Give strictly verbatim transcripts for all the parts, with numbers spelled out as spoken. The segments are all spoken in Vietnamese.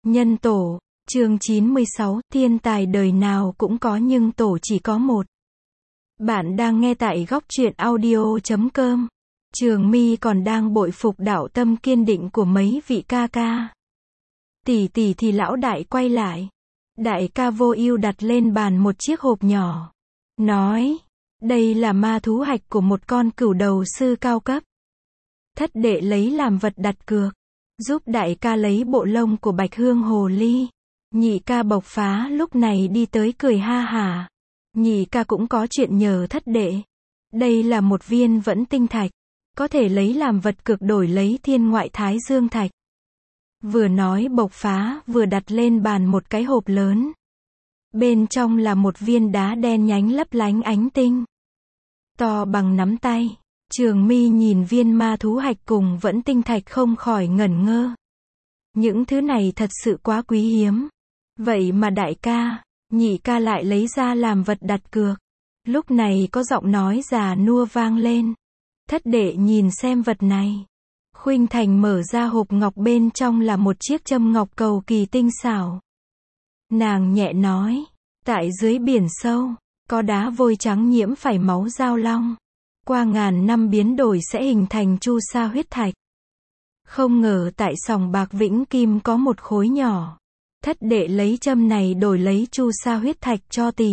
Nhân tổ, chương chín mươi sáu, thiên tài đời nào cũng có nhưng tổ chỉ có một. Bạn đang nghe tại góc truyện audio chấm com. Trường My còn đang bội phục đạo tâm kiên định của mấy vị ca ca. Tỷ tỷ thì lão đại quay lại. Đại ca Vô Ưu đặt lên bàn một chiếc hộp nhỏ. Nói, đây là ma thú hạch của một con cửu đầu sư cao cấp. Thất đệ lấy làm vật đặt cược. Giúp đại ca lấy bộ lông của bạch hương hồ ly. Nhị ca Bộc Phá lúc này đi tới cười ha hả. Nhị ca cũng có chuyện nhờ thất đệ. Đây là một viên vẫn tinh thạch. Có thể lấy làm vật cược đổi lấy thiên ngoại thái dương thạch. Vừa nói Bộc Phá vừa đặt lên bàn một cái hộp lớn. Bên trong là một viên đá đen nhánh lấp lánh ánh tinh. To bằng nắm tay. Trường My nhìn viên ma thú hạch cùng vẫn tinh thạch không khỏi ngẩn ngơ. Những thứ này thật sự quá quý hiếm. Vậy mà đại ca, nhị ca lại lấy ra làm vật đặt cược. Lúc này có giọng nói già nua vang lên. Thất đệ nhìn xem vật này. Khuynh Thành mở ra hộp ngọc, bên trong là một chiếc châm ngọc cầu kỳ tinh xảo. Nàng nhẹ nói, tại dưới biển sâu, có đá vôi trắng nhiễm phải máu giao long. Qua ngàn năm biến đổi sẽ hình thành chu sa huyết thạch. Không ngờ tại sòng bạc Vĩnh Kim có một khối nhỏ. Thất đệ lấy châm này đổi lấy chu sa huyết thạch cho tỷ.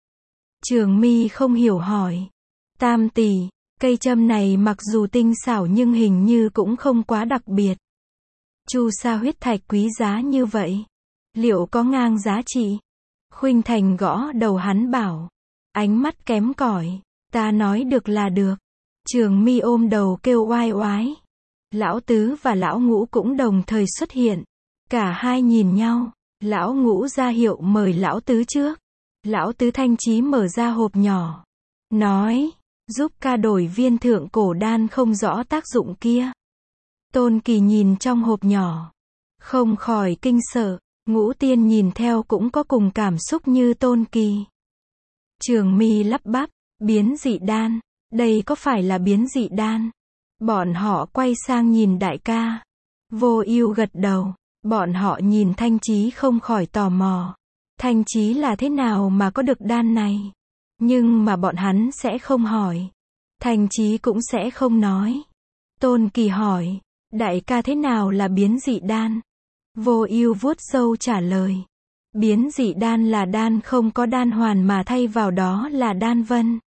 Trường My không hiểu hỏi. Tam tỷ, cây châm này mặc dù tinh xảo nhưng hình như cũng không quá đặc biệt. Chu sa huyết thạch quý giá như vậy. Liệu có ngang giá trị? Khuynh Thành gõ đầu hắn bảo. Ánh mắt kém cỏi. Ta nói được là được. Trường My ôm đầu kêu oai oái. Lão Tứ và Lão Ngũ cũng đồng thời xuất hiện. Cả hai nhìn nhau. Lão Ngũ ra hiệu mời Lão Tứ trước. Lão Tứ thanh chí mở ra hộp nhỏ. Nói, giúp ca đổi viên thượng cổ đan không rõ tác dụng kia. Tôn Kỳ nhìn trong hộp nhỏ. Không khỏi kinh sợ. Ngũ Tiên nhìn theo cũng có cùng cảm xúc như Tôn Kỳ. Trường My lắp bắp. Biến dị đan, đây có phải là biến dị đan? Bọn họ quay sang nhìn đại ca. Vô Ưu gật đầu. Bọn họ nhìn Thanh Chí không khỏi tò mò. Thanh Chí là thế nào mà có được đan này? Nhưng mà bọn hắn sẽ không hỏi. Thanh Chí cũng sẽ không nói. Tôn Kỳ hỏi, đại ca thế nào là biến dị đan? Vô Ưu vuốt râu trả lời. Biến dị đan là đan không có đan hoàn mà thay vào đó là đan vân.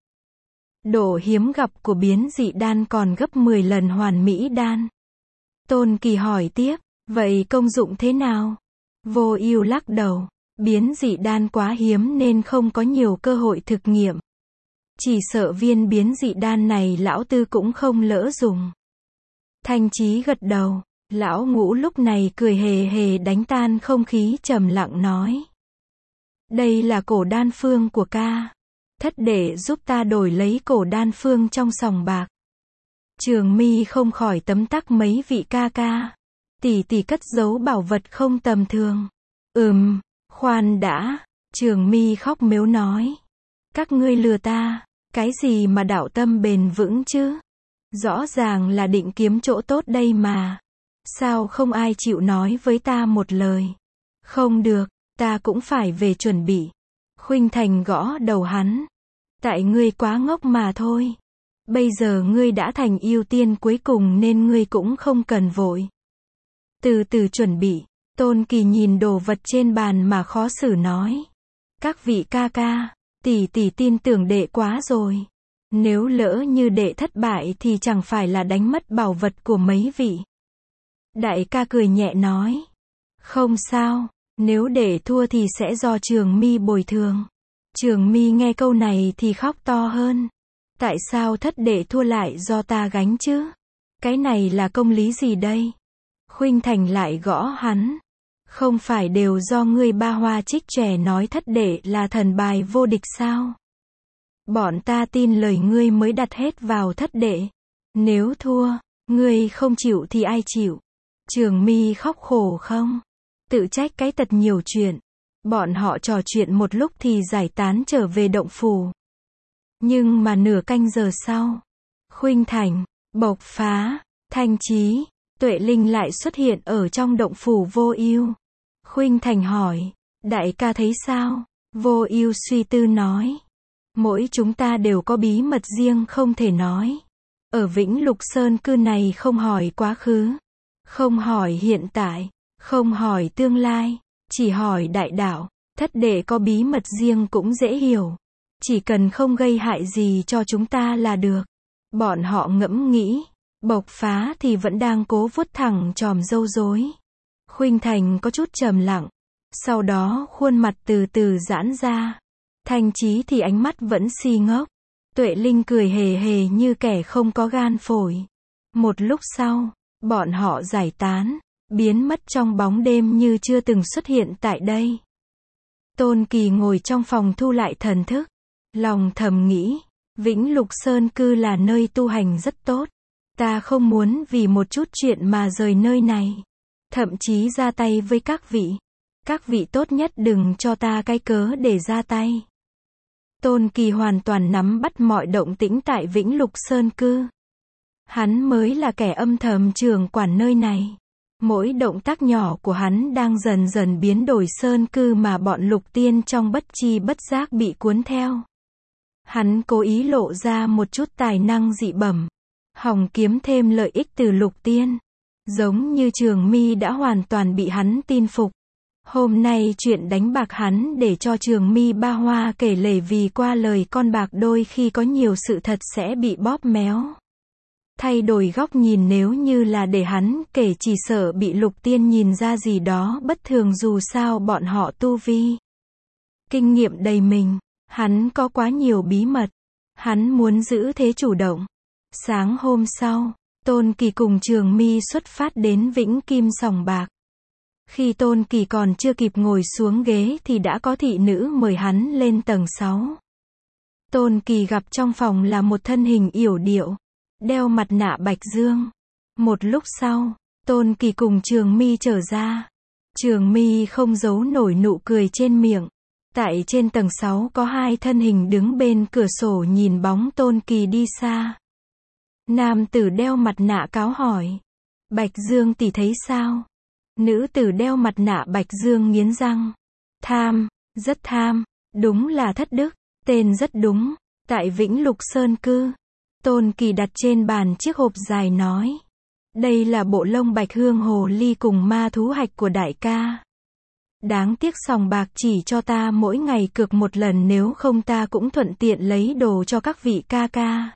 Độ hiếm gặp của biến dị đan còn gấp mười lần hoàn mỹ đan. Tôn Kỳ hỏi tiếp, vậy công dụng thế nào? Vô Ưu lắc đầu, biến dị đan quá hiếm nên không có nhiều cơ hội thực nghiệm. Chỉ sợ viên biến dị đan này Lão Tư cũng không lỡ dùng. Thanh Chí gật đầu, Lão Ngũ lúc này cười hề hề đánh tan không khí trầm lặng nói. Đây là cổ đan phương của ca. Thất đệ giúp ta đổi lấy cổ đan phương trong sòng bạc. Trường My không khỏi tấm tắc mấy vị ca ca. Tỷ tỷ cất giấu bảo vật không tầm thường. Ừm, khoan đã. Trường My khóc mếu nói. Các ngươi lừa ta. Cái gì mà đạo tâm bền vững chứ? Rõ ràng là định kiếm chỗ tốt đây mà. Sao không ai chịu nói với ta một lời? Không được, ta cũng phải về chuẩn bị. Khuynh Thành gõ đầu hắn. Tại ngươi quá ngốc mà thôi. Bây giờ ngươi đã thành ưu tiên cuối cùng nên ngươi cũng không cần vội. Từ từ chuẩn bị. Tôn Kỳ nhìn đồ vật trên bàn mà khó xử nói. Các vị ca ca, tỷ tỷ tin tưởng đệ quá rồi. Nếu lỡ như đệ thất bại thì chẳng phải là đánh mất bảo vật của mấy vị. Đại ca cười nhẹ nói. Không sao, nếu đệ thua thì sẽ do Trường My bồi thường. Trường My nghe câu này thì khóc to hơn. Tại sao thất đệ thua lại do ta gánh chứ? Cái này là công lý gì đây? Khuynh Thành lại gõ hắn. Không phải đều do ngươi Ba Hoa Trích Trẻ nói thất đệ là thần bài vô địch sao? Bọn ta tin lời ngươi mới đặt hết vào thất đệ. Nếu thua, ngươi không chịu thì ai chịu? Trường My khóc khổ không? Tự trách cái tật nhiều chuyện. Bọn họ trò chuyện một lúc thì giải tán trở về động phủ. Nhưng mà nửa canh giờ sau, Khuynh Thành, Bộc Phá, Thanh Chí, Tuệ Linh lại xuất hiện ở trong động phủ Vô Ưu. Khuynh Thành hỏi, đại ca thấy sao? Vô Ưu suy tư nói, mỗi chúng ta đều có bí mật riêng không thể nói. Ở Vĩnh Lục Sơn cư này không hỏi quá khứ, không hỏi hiện tại, không hỏi tương lai, chỉ hỏi đại đạo. Thất đệ có bí mật riêng cũng dễ hiểu, chỉ cần không gây hại gì cho chúng ta là được. Bọn họ ngẫm nghĩ, Bộc Phá thì vẫn đang cố vuốt thẳng chòm râu rối. Khuynh Thành có chút trầm lặng, sau đó khuôn mặt từ từ giãn ra. Thanh Chí thì ánh mắt vẫn si ngốc. Tuệ Linh cười hề hề như kẻ không có gan phổi. Một lúc sau, bọn họ giải tán, biến mất trong bóng đêm như chưa từng xuất hiện tại đây. Tôn Kỳ ngồi trong phòng thu lại thần thức, lòng thầm nghĩ, Vĩnh Lục Sơn cư là nơi tu hành rất tốt. Ta không muốn vì một chút chuyện mà rời nơi này, thậm chí ra tay với các vị. Các vị tốt nhất đừng cho ta cái cớ để ra tay. Tôn Kỳ hoàn toàn nắm bắt mọi động tĩnh tại Vĩnh Lục Sơn cư. Hắn mới là kẻ âm thầm trưởng quản nơi này. Mỗi động tác nhỏ của hắn đang dần dần biến đổi sơn cư mà bọn lục tiên trong bất chi bất giác bị cuốn theo. Hắn cố ý lộ ra một chút tài năng dị bẩm, hòng kiếm thêm lợi ích từ lục tiên. Giống như Trường My đã hoàn toàn bị hắn tin phục. Hôm nay chuyện đánh bạc hắn để cho Trường My ba hoa kể lể vì qua lời con bạc đôi khi có nhiều sự thật sẽ bị bóp méo. Thay đổi góc nhìn nếu như là để hắn kể chỉ sợ bị lục tiên nhìn ra gì đó bất thường dù sao bọn họ tu vi. Kinh nghiệm đầy mình, hắn có quá nhiều bí mật. Hắn muốn giữ thế chủ động. Sáng hôm sau, Tôn Kỳ cùng Trường My xuất phát đến Vĩnh Kim sòng bạc. Khi Tôn Kỳ còn chưa kịp ngồi xuống ghế thì đã có thị nữ mời hắn lên tầng sáu. Tôn Kỳ gặp trong phòng là một thân hình yểu điệu, đeo mặt nạ bạch dương. Một lúc sau, Tôn Kỳ cùng Trường My trở ra. Trường My không giấu nổi nụ cười trên miệng. Tại trên tầng sáu có hai thân hình đứng bên cửa sổ nhìn bóng Tôn Kỳ đi xa. Nam tử đeo mặt nạ cáo hỏi, Bạch Dương tỷ thấy sao? Nữ tử đeo mặt nạ Bạch Dương nghiến răng, tham, rất tham, đúng là thất đức, tên rất đúng. Tại Vĩnh Lục Sơn cư, Tôn Kỳ đặt trên bàn chiếc hộp dài nói, đây là bộ lông bạch hương hồ ly cùng ma thú hạch của đại ca. Đáng tiếc sòng bạc chỉ cho ta mỗi ngày cược một lần, nếu không ta cũng thuận tiện lấy đồ cho các vị ca ca.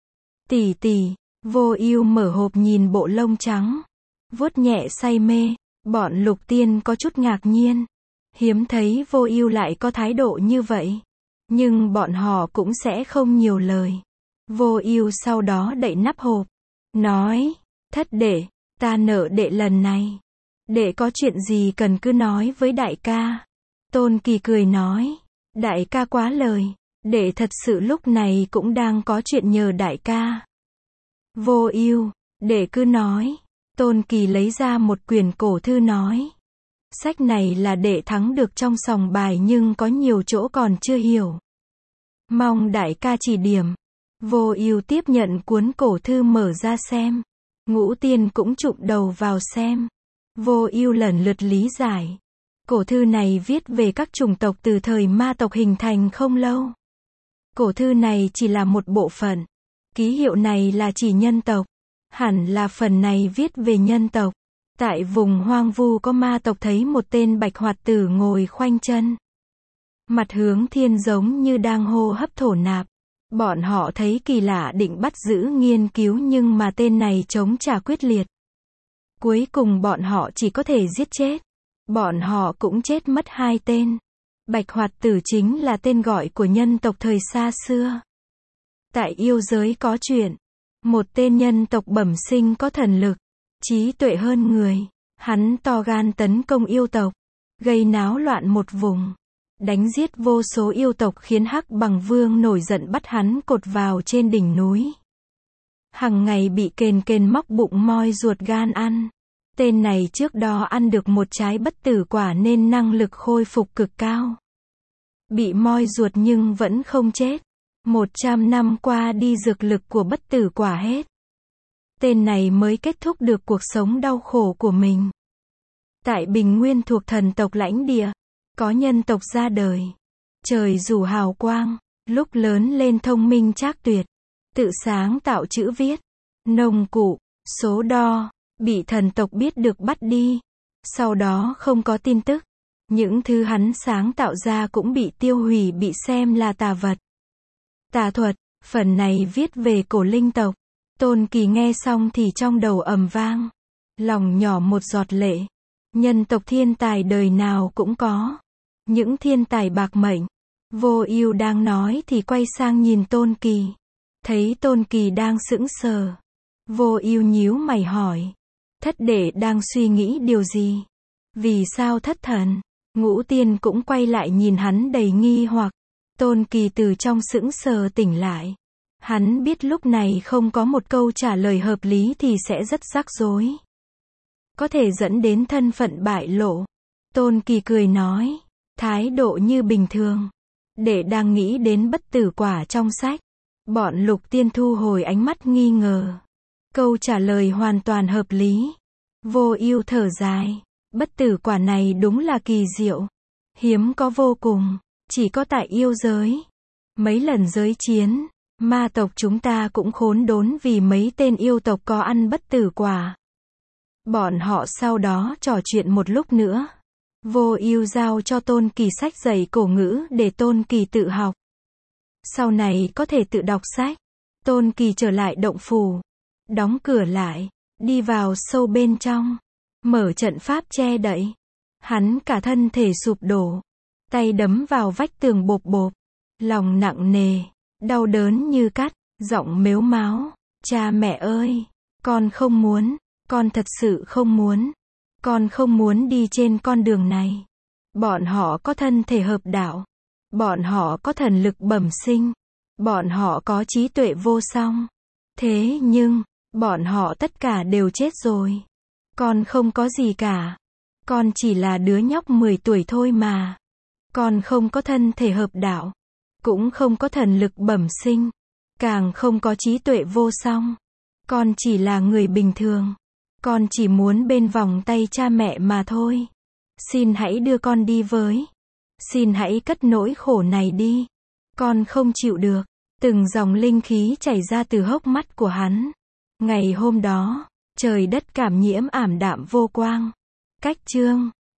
Tỷ tỷ. Vô Ưu mở hộp nhìn bộ lông trắng, vuốt nhẹ say mê. Bọn lục tiên có chút ngạc nhiên, hiếm thấy Vô Ưu lại có thái độ như vậy, nhưng bọn họ cũng sẽ không nhiều lời. Vô Ưu sau đó đậy nắp hộp, nói, thất đệ, ta nợ đệ lần này. Đệ có chuyện gì cần cứ nói với đại ca. Tôn Kỳ cười nói, đại ca quá lời, đệ thật sự lúc này cũng đang có chuyện nhờ đại ca. Vô Ưu, đệ cứ nói. Tôn Kỳ lấy ra một quyển cổ thư nói, sách này là đệ thắng được trong sòng bài nhưng có nhiều chỗ còn chưa hiểu, mong đại ca chỉ điểm. Vô Ưu tiếp nhận cuốn cổ thư mở ra xem. Ngũ Tiên cũng chụm đầu vào xem. Vô Ưu lần lượt lý giải. Cổ thư này viết về các chủng tộc từ thời ma tộc hình thành không lâu. Cổ thư này chỉ là một bộ phận. Ký hiệu này là chỉ nhân tộc. Hẳn là phần này viết về nhân tộc. Tại vùng hoang vu có ma tộc thấy một tên bạch hoạt tử ngồi khoanh chân, mặt hướng thiên giống như đang hô hấp thổ nạp. Bọn họ thấy kỳ lạ định bắt giữ nghiên cứu nhưng mà tên này chống trả quyết liệt. Cuối cùng bọn họ chỉ có thể giết chết. Bọn họ cũng chết mất hai tên. Bạch hoạt tử chính là tên gọi của nhân tộc thời xa xưa. Tại yêu giới có chuyện, một tên nhân tộc bẩm sinh có thần lực, trí tuệ hơn người. Hắn to gan tấn công yêu tộc, gây náo loạn một vùng, đánh giết vô số yêu tộc khiến Hắc Bằng Vương nổi giận bắt hắn cột vào trên đỉnh núi. Hằng ngày bị kền kền móc bụng moi ruột gan ăn. Tên này trước đó ăn được một trái bất tử quả nên năng lực khôi phục cực cao. Bị moi ruột nhưng vẫn không chết. Một trăm năm qua đi dược lực của bất tử quả hết. Tên này mới kết thúc được cuộc sống đau khổ của mình. Tại Bình Nguyên thuộc thần tộc lãnh địa, có nhân tộc ra đời. Trời rủ hào quang, lúc lớn lên thông minh trác tuyệt, tự sáng tạo chữ viết, nông cụ, số đo, bị thần tộc biết được bắt đi. Sau đó không có tin tức. Những thứ hắn sáng tạo ra cũng bị tiêu hủy, bị xem là tà vật. Tà thuật, phần này viết về cổ linh tộc. Tôn Kỳ nghe xong thì trong đầu ầm vang. Lòng nhỏ một giọt lệ. Nhân tộc thiên tài đời nào cũng có. Những thiên tài bạc mệnh. Vô Ưu đang nói thì quay sang nhìn Tôn Kỳ. Thấy Tôn Kỳ đang sững sờ. Vô Ưu nhíu mày hỏi. Thất đệ đang suy nghĩ điều gì? Vì sao thất thần? Ngũ Tiên cũng quay lại nhìn hắn đầy nghi hoặc. Tôn Kỳ từ trong sững sờ tỉnh lại. Hắn biết lúc này không có một câu trả lời hợp lý thì sẽ rất rắc rối. Có thể dẫn đến thân phận bại lộ. Tôn Kỳ cười nói. Thái độ như bình thường. Đệ đang nghĩ đến bất tử quả trong sách. Bọn Lục Tiên thu hồi ánh mắt nghi ngờ. Câu trả lời hoàn toàn hợp lý. Vô Ưu thở dài. Bất tử quả này đúng là kỳ diệu. Hiếm có vô cùng. Chỉ có tại yêu giới. Mấy lần giới chiến, ma tộc chúng ta cũng khốn đốn vì mấy tên yêu tộc có ăn bất tử quả. Bọn họ sau đó trò chuyện một lúc nữa. Vô Ưu giao cho Tôn Kỳ sách dạy cổ ngữ để Tôn Kỳ tự học. Sau này có thể tự đọc sách. Tôn Kỳ trở lại động phủ. Đóng cửa lại. Đi vào sâu bên trong. Mở trận pháp che đậy. Hắn cả thân thể sụp đổ. Tay đấm vào vách tường bộp bộp. Lòng nặng nề. Đau đớn như cắt. Giọng mếu máo. Cha mẹ ơi. Con không muốn. Con thật sự không muốn. Con không muốn đi trên con đường này. Bọn họ có thân thể hợp đạo. Bọn họ có thần lực bẩm sinh. Bọn họ có trí tuệ vô song. Thế nhưng, bọn họ tất cả đều chết rồi. Con không có gì cả. Con chỉ là đứa nhóc mười tuổi thôi mà. Con không có thân thể hợp đạo. Cũng không có thần lực bẩm sinh. Càng không có trí tuệ vô song. Con chỉ là người bình thường. Con chỉ muốn bên vòng tay cha mẹ mà thôi. Xin hãy đưa con đi với. Xin hãy cất nỗi khổ này đi. Con không chịu được. Từng dòng linh khí chảy ra từ hốc mắt của hắn. Ngày hôm đó, trời đất cảm nhiễm ảm đạm vô quang. Cách chương